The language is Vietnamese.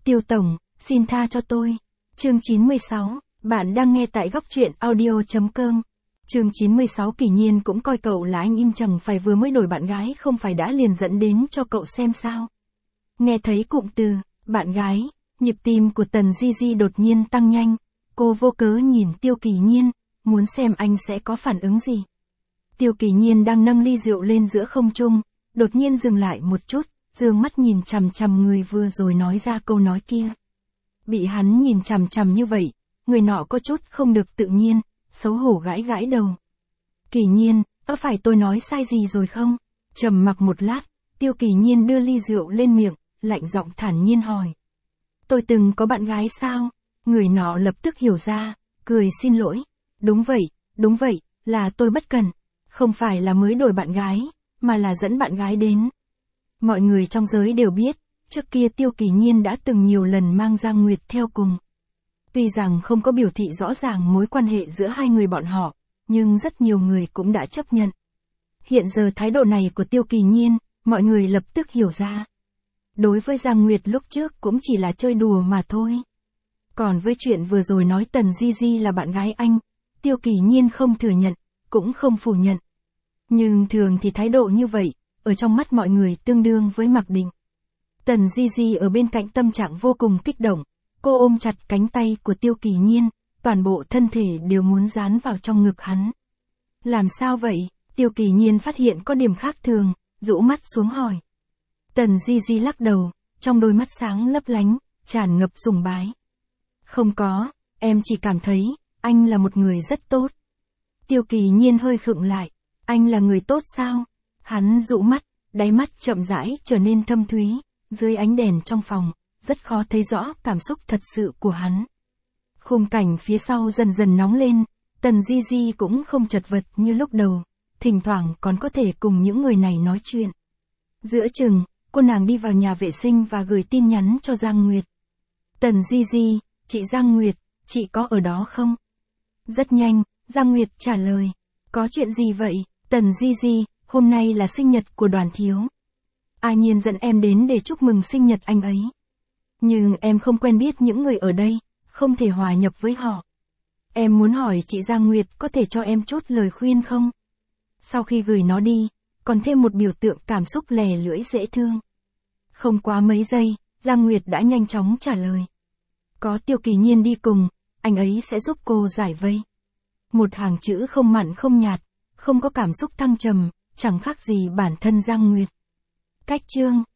Tiêu Tổng, xin tha cho tôi. Chương 96, bạn đang nghe tại góc truyện audio.com. Chương 96 Kỷ Nhiên cũng coi cậu là anh im chẳng phải vừa mới đổi bạn gái không phải đã liền dẫn đến cho cậu xem sao. Nghe thấy cụm từ, bạn gái, nhịp tim của Tần Di Di đột nhiên tăng nhanh, cô vô cớ nhìn Tiêu Kỷ Nhiên, muốn xem anh sẽ có phản ứng gì. Tiêu Kỷ Nhiên đang nâng ly rượu lên giữa không trung, đột nhiên dừng lại một chút, dương mắt nhìn chằm chằm người vừa rồi nói ra câu nói kia. Bị hắn nhìn chằm chằm như vậy, người nọ có chút không được tự nhiên, xấu hổ gãi gãi đầu. Kỷ Nhiên, có phải tôi nói sai gì rồi không? Trầm mặc một lát, Tiêu Kỷ Nhiên đưa ly rượu lên miệng, lạnh giọng thản nhiên hỏi. Tôi từng có bạn gái sao? Người nọ lập tức hiểu ra, cười xin lỗi. Đúng vậy, là tôi bất cẩn. Không phải là mới đổi bạn gái, mà là dẫn bạn gái đến. Mọi người trong giới đều biết, trước kia Tiêu Kỷ Nhiên đã từng nhiều lần mang Giang Nguyệt theo cùng. Tuy rằng không có biểu thị rõ ràng mối quan hệ giữa hai người bọn họ, nhưng rất nhiều người cũng đã chấp nhận. Hiện giờ thái độ này của Tiêu Kỷ Nhiên, mọi người lập tức hiểu ra. Đối với Giang Nguyệt lúc trước cũng chỉ là chơi đùa mà thôi. Còn với chuyện vừa rồi nói Tần Di Di là bạn gái anh, Tiêu Kỷ Nhiên không thừa nhận, cũng không phủ nhận. Nhưng thường thì thái độ như vậy, ở trong mắt mọi người tương đương với mặc định. Tần Di Di ở bên cạnh tâm trạng vô cùng kích động, cô ôm chặt cánh tay của Tiêu Kỷ Nhiên, toàn bộ thân thể đều muốn dán vào trong ngực hắn. Làm sao vậy? Tiêu Kỷ Nhiên phát hiện có điểm khác thường, rũ mắt xuống hỏi. Tần Di Di lắc đầu, trong đôi mắt sáng lấp lánh, tràn ngập sùng bái. Không có, em chỉ cảm thấy, anh là một người rất tốt. Tiêu Kỷ Nhiên hơi khựng lại, anh là người tốt sao? Hắn rũ mắt, đáy mắt chậm rãi trở nên thâm thúy, dưới ánh đèn trong phòng, rất khó thấy rõ cảm xúc thật sự của hắn. Khung cảnh phía sau dần dần nóng lên, Tần Di Di cũng không chật vật như lúc đầu, thỉnh thoảng còn có thể cùng những người này nói chuyện. Giữa chừng, cô nàng đi vào nhà vệ sinh và gửi tin nhắn cho Giang Nguyệt. Tần Di Di, chị Giang Nguyệt, chị có ở đó không? Rất nhanh, Giang Nguyệt trả lời. Có chuyện gì vậy? Tần Di Di, hôm nay là sinh nhật của Đoàn Thiếu. A Nhiên dẫn em đến để chúc mừng sinh nhật anh ấy. Nhưng em không quen biết những người ở đây, không thể hòa nhập với họ. Em muốn hỏi chị Giang Nguyệt có thể cho em chút lời khuyên không? Sau khi gửi nó đi, còn thêm một biểu tượng cảm xúc lè lưỡi dễ thương. Không quá mấy giây, Giang Nguyệt đã nhanh chóng trả lời. Có Tiêu Kỷ Nhiên đi cùng, anh ấy sẽ giúp cô giải vây. Một hàng chữ không mặn không nhạt, không có cảm xúc thăng trầm, chẳng khác gì bản thân Giang Nguyệt. Cách chương